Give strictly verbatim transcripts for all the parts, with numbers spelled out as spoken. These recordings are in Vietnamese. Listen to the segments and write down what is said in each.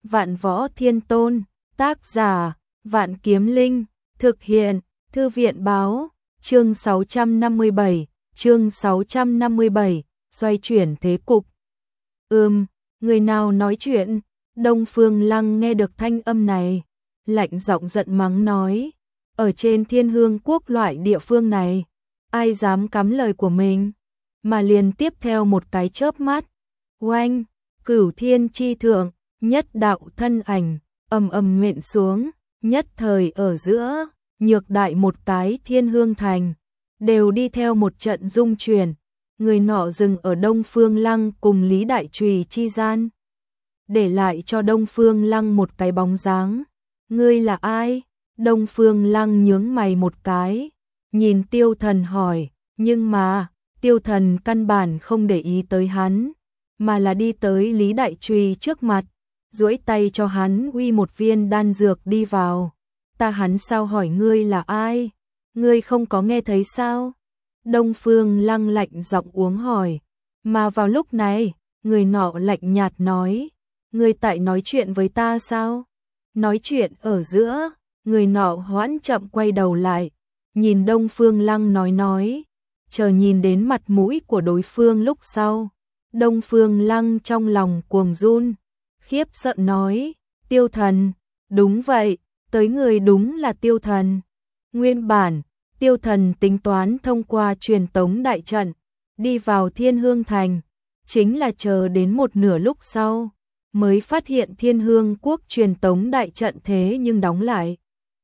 Vạn Võ Thiên Tôn, tác giả, Vạn Kiếm Linh, thực hiện, Thư viện báo, chương sáu trăm năm mươi bảy, chương sáu trăm năm mươi bảy, xoay chuyển thế cục. Ừm, người nào nói chuyện? Đông Phương Lăng nghe được thanh âm này, lạnh giọng giận mắng nói, ở trên Thiên Hương Quốc loại địa phương này, ai dám cắm lời của mình? Mà liền tiếp theo một cái chớp mắt, oanh, Cửu Thiên chi thượng, nhất đạo thân ảnh, ầm ầm nện xuống, nhất thời ở giữa, nhược đại một cái Thiên Hương Thành, đều đi theo một trận rung chuyển, người nọ dừng ở Đông Phương Lăng cùng Lý Đại Trùy chi gian, để lại cho Đông Phương Lăng một cái bóng dáng. Ngươi là ai? Đông Phương Lăng nhướng mày một cái, nhìn Tiêu Thần hỏi, nhưng mà, Tiêu Thần căn bản không để ý tới hắn, mà là đi tới Lý Đại Trùy trước mặt, duỗi tay cho hắn uy một viên đan dược đi vào. Ta hắn sao hỏi ngươi là ai? Ngươi không có nghe thấy sao? Đông Phương Lăng lạnh giọng uống hỏi, mà vào lúc này, người nọ lạnh nhạt nói, ngươi tại nói chuyện với ta sao? Nói chuyện ở giữa, người nọ hoãn chậm quay đầu lại, nhìn Đông Phương Lăng nói nói, chờ nhìn đến mặt mũi của đối phương lúc sau. Đông Phương Lăng trong lòng cuồng run, khiếp sợ nói, Tiêu Thần, đúng vậy, tới người đúng là Tiêu Thần. Nguyên bản, Tiêu Thần tính toán thông qua truyền tống đại trận, đi vào Thiên Hương Thành, chính là chờ đến một nửa lúc sau, mới phát hiện Thiên Hương Quốc truyền tống đại trận thế nhưng đóng lại.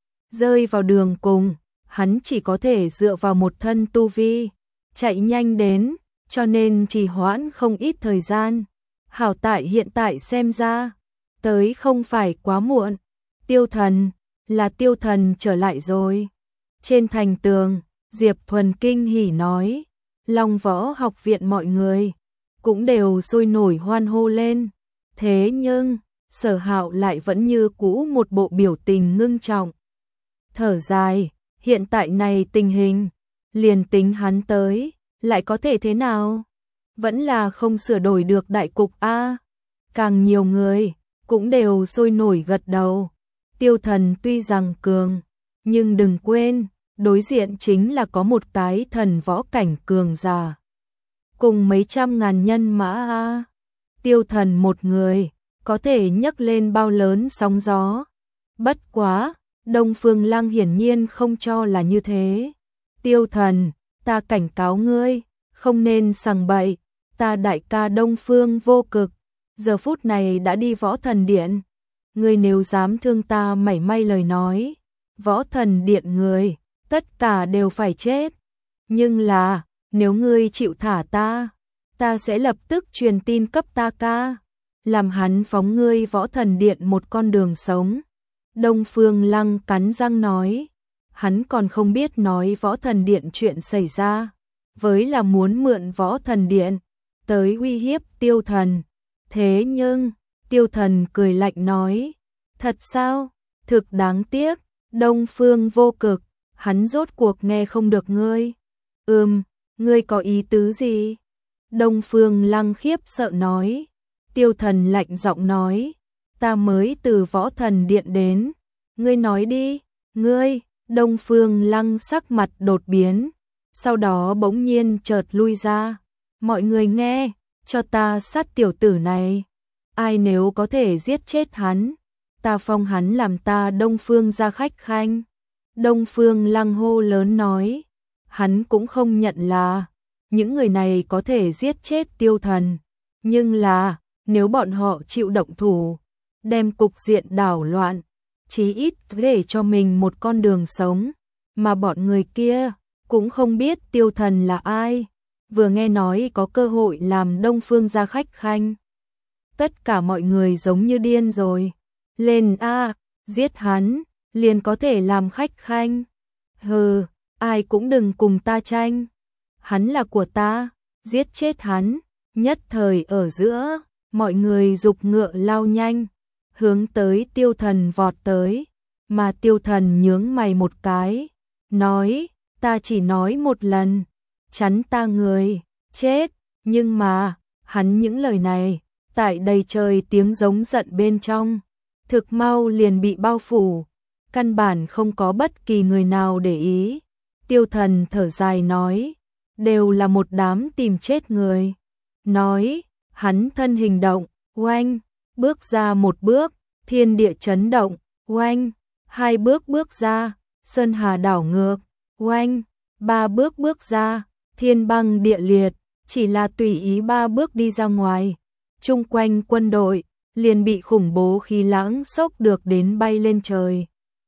Rơi vào đường cùng, hắn chỉ có thể dựa vào một thân tu vi, chạy nhanh đến, cho nên trì hoãn không ít thời gian. Hảo tại hiện tại xem ra, tới không phải quá muộn. Tiêu Thần, là Tiêu Thần trở lại rồi. Trên thành tường, Diệp Thuần kinh hỉ nói, Long Võ học viện mọi người cũng đều sôi nổi hoan hô lên. Thế nhưng, Sở Hạo lại vẫn như cũ một bộ biểu tình ngưng trọng. Thở dài, hiện tại này tình hình, liền tính hắn tới, lại có thể thế nào? Vẫn là không sửa đổi được đại cục a. Càng nhiều người cũng đều sôi nổi gật đầu. Tiêu Thần tuy rằng cường, nhưng đừng quên, đối diện chính là có một cái thần võ cảnh cường giả, cùng mấy trăm ngàn nhân mã a. Tiêu Thần một người có thể nhấc lên bao lớn sóng gió. Bất quá, Đông Phương Lăng hiển nhiên không cho là như thế. Tiêu Thần, ta cảnh cáo ngươi, không nên sằng bậy. Ta đại ca Đông Phương Vô Cực, giờ phút này đã đi Võ Thần Điện. Ngươi nếu dám thương ta mảy may lời nói, Võ Thần Điện người, tất cả đều phải chết. Nhưng là, nếu ngươi chịu thả ta, ta sẽ lập tức truyền tin cấp ta ca, làm hắn phóng ngươi Võ Thần Điện một con đường sống. Đông Phương Lăng cắn răng nói, hắn còn không biết nói Võ Thần Điện chuyện xảy ra, với là muốn mượn Võ Thần Điện tới uy hiếp Tiêu Thần. Thế nhưng, Tiêu Thần cười lạnh nói, thật sao? Thực đáng tiếc, Đông Phương Vô Cực, hắn rốt cuộc nghe không được ngươi. Ừm, ngươi có ý tứ gì? Đông Phương Lăng khiếp sợ nói. Tiêu Thần lạnh giọng nói, ta mới từ Võ Thần Điện đến. Ngươi nói đi, ngươi. Đông Phương Lăng sắc mặt đột biến, sau đó bỗng nhiên chợt lui ra. Mọi người nghe, cho ta sát tiểu tử này. Ai nếu có thể giết chết hắn, ta phong hắn làm ta Đông Phương gia khách khanh. Đông Phương Lăng hô lớn nói, hắn cũng không nhận là những người này có thể giết chết Tiêu Thần, nhưng là nếu bọn họ chịu động thủ, đem cục diện đảo loạn, chí ít để cho mình một con đường sống, mà bọn người kia cũng không biết Tiêu Thần là ai. Vừa nghe nói có cơ hội làm Đông Phương gia khách khanh, tất cả mọi người giống như điên rồi. Lên a, giết hắn, liền có thể làm khách khanh. Hừ, ai cũng đừng cùng ta tranh. Hắn là của ta, giết chết hắn. Nhất thời ở giữa, mọi người giục ngựa lao nhanh, hướng tới Tiêu Thần vọt tới. Mà Tiêu Thần nhướng mày một cái, nói, ta chỉ nói một lần, chắn ta người, chết. Nhưng mà, hắn những lời này, tại đầy trời tiếng giống giận bên trong, thực mau liền bị bao phủ, căn bản không có bất kỳ người nào để ý. Tiêu Thần thở dài nói, đều là một đám tìm chết người. Nói, hắn thân hình động, oanh, bước ra một bước, thiên địa chấn động, oanh, hai bước bước ra, sơn hà đảo ngược, oanh, ba bước bước ra, thiên băng địa liệt, chỉ là tùy ý ba bước đi ra ngoài, chung quanh quân đội liền bị khủng bố khí lãng sốc được đến bay lên trời.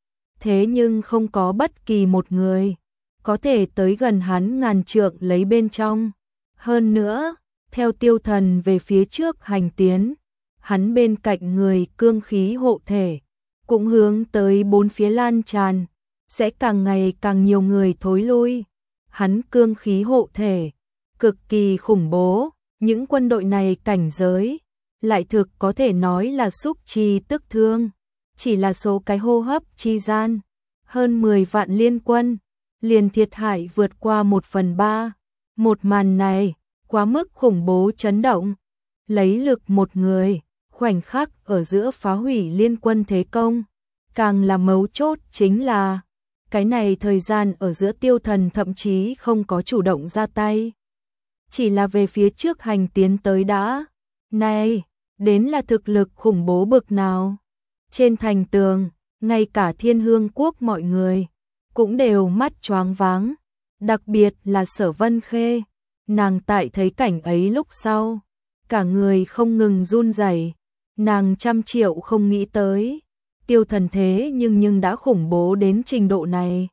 Thế nhưng không có bất kỳ một người có thể tới gần hắn ngàn trượng lấy bên trong. Hơn nữa, theo Tiêu Thần về phía trước hành tiến, hắn bên cạnh người cương khí hộ thể cũng hướng tới bốn phía lan tràn, sẽ càng ngày càng nhiều người thối lui. Hắn cương khí hộ thể cực kỳ khủng bố, những quân đội này cảnh giới lại thực có thể nói là xúc chi tức thương, chỉ là số cái hô hấp chi gian, hơn mười vạn liên quân, liền thiệt hại vượt qua một phần ba. Một màn này, quá mức khủng bố chấn động, lấy lực một người, khoảnh khắc ở giữa phá hủy liên quân thế công. Càng là mấu chốt chính là, cái này thời gian ở giữa Tiêu Thần thậm chí không có chủ động ra tay, chỉ là về phía trước hành tiến tới đã. Này, đến là thực lực khủng bố bực nào. Trên thành tường, ngay cả Thiên Hương Quốc mọi người cũng đều mắt choáng váng, đặc biệt là Sở Vân Khê, nàng tại thấy cảnh ấy lúc sau, cả người không ngừng run rẩy, nàng trăm triệu không nghĩ tới, Tiêu Thần thế nhưng nhưng đã khủng bố đến trình độ này.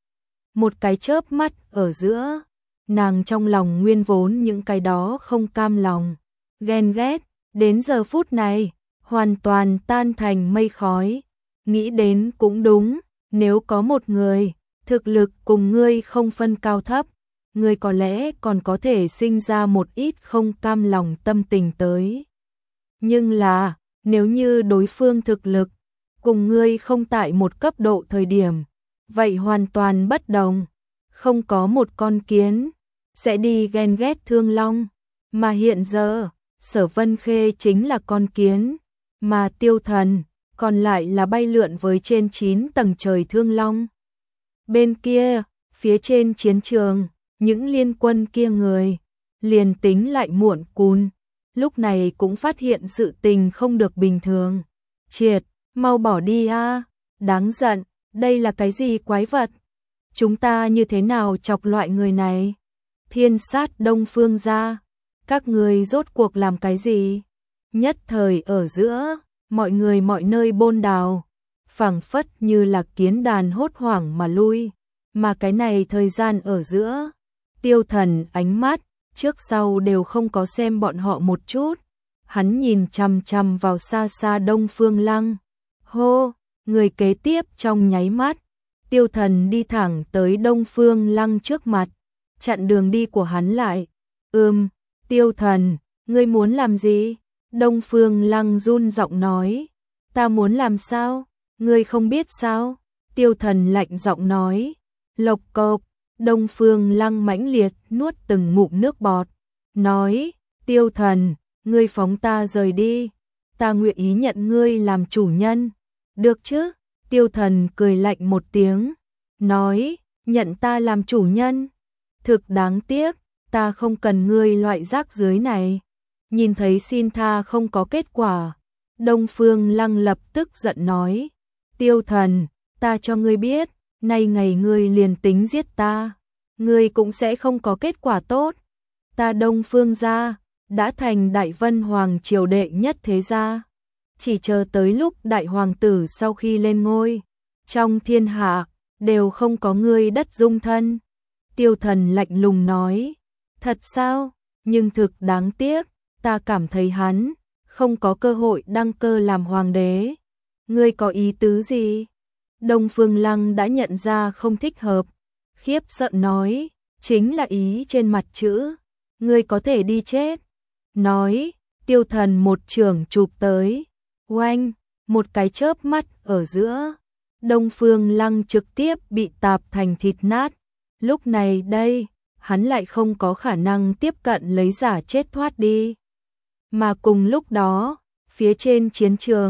Một cái chớp mắt ở giữa, nàng trong lòng nguyên vốn những cái đó không cam lòng, ghen ghét, đến giờ phút này, hoàn toàn tan thành mây khói. Nghĩ đến cũng đúng, nếu có một người, thực lực cùng ngươi không phân cao thấp, ngươi có lẽ còn có thể sinh ra một ít không cam lòng tâm tình tới. Nhưng là, nếu như đối phương thực lực cùng ngươi không tại một cấp độ thời điểm, vậy hoàn toàn bất đồng. Không có một con kiến sẽ đi ghen ghét Thương Long, mà hiện giờ, Sở Vân Khê chính là con kiến, mà Tiêu Thần còn lại là bay lượn với trên chín tầng trời Thương Long. Bên kia, phía trên chiến trường, những liên quân kia người liền tính lại muộn cún, lúc này cũng phát hiện sự tình không được bình thường. Triệt, mau bỏ đi a, đáng giận, đây là cái gì quái vật? Chúng ta như thế nào chọc loại người này? Thiên Sát Đông Phương gia, các người rốt cuộc làm cái gì? Nhất thời ở giữa, mọi người mọi nơi bôn đào, phảng phất như là kiến đàn hốt hoảng mà lui, mà cái này thời gian ở giữa, Tiêu Thần ánh mắt trước sau đều không có xem bọn họ một chút, hắn nhìn chằm chằm vào xa xa Đông Phương Lăng. Hô, người kế tiếp trong nháy mắt, Tiêu Thần đi thẳng tới Đông Phương Lăng trước mặt, chặn đường đi của hắn lại. Ừm, Tiêu Thần, ngươi muốn làm gì? Đông Phương Lăng run giọng nói. Ta muốn làm sao? Ngươi không biết sao? Tiêu Thần lạnh giọng nói. Lộc cộc, Đông Phương Lăng mãnh liệt nuốt từng ngụm nước bọt, nói, Tiêu Thần, ngươi phóng ta rời đi, ta nguyện ý nhận ngươi làm chủ nhân. Được chứ? Tiêu Thần cười lạnh một tiếng, nói, nhận ta làm chủ nhân? Thực đáng tiếc, ta không cần ngươi loại rác rưởi này. Nhìn thấy xin tha không có kết quả, Đông Phương Lăng lập tức giận nói, Tiêu Thần, ta cho ngươi biết, nay ngày ngươi liền tính giết ta, ngươi cũng sẽ không có kết quả tốt. Ta Đông Phương gia đã thành Đại Vân Hoàng triều đệ nhất thế gia, chỉ chờ tới lúc đại hoàng tử sau khi lên ngôi, trong thiên hạ đều không có ngươi đất dung thân. Tiêu Thần lạnh lùng nói, thật sao? Nhưng thực đáng tiếc, ta cảm thấy hắn không có cơ hội đăng cơ làm hoàng đế. Ngươi có ý tứ gì? Đông Phương Lăng đã nhận ra không thích hợp, khiếp sợ nói, chính là ý trên mặt chữ, ngươi có thể đi chết. Nói, Tiêu Thần một trường chụp tới, oanh, một cái chớp mắt ở giữa, Đông Phương Lăng trực tiếp bị tạp thành thịt nát. Lúc này đây, hắn lại không có khả năng tiếp cận lấy giả chết thoát đi. Mà cùng lúc đó, phía trên chiến trường,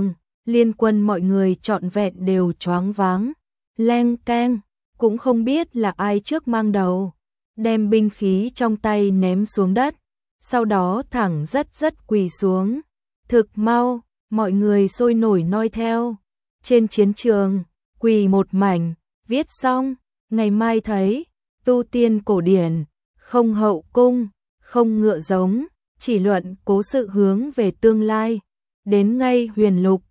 liên quân mọi người trọn vẹn đều choáng váng, leng keng, cũng không biết là ai trước mang đầu, đem binh khí trong tay ném xuống đất, sau đó thẳng rất rất quỳ xuống. Thực mau, mọi người sôi nổi noi theo, trên chiến trường, quỳ một mảnh, viết xong, ngày mai thấy, tu tiên cổ điển, không hậu cung, không ngựa giống, chỉ luận cố sự hướng về tương lai, đến ngay huyền lục,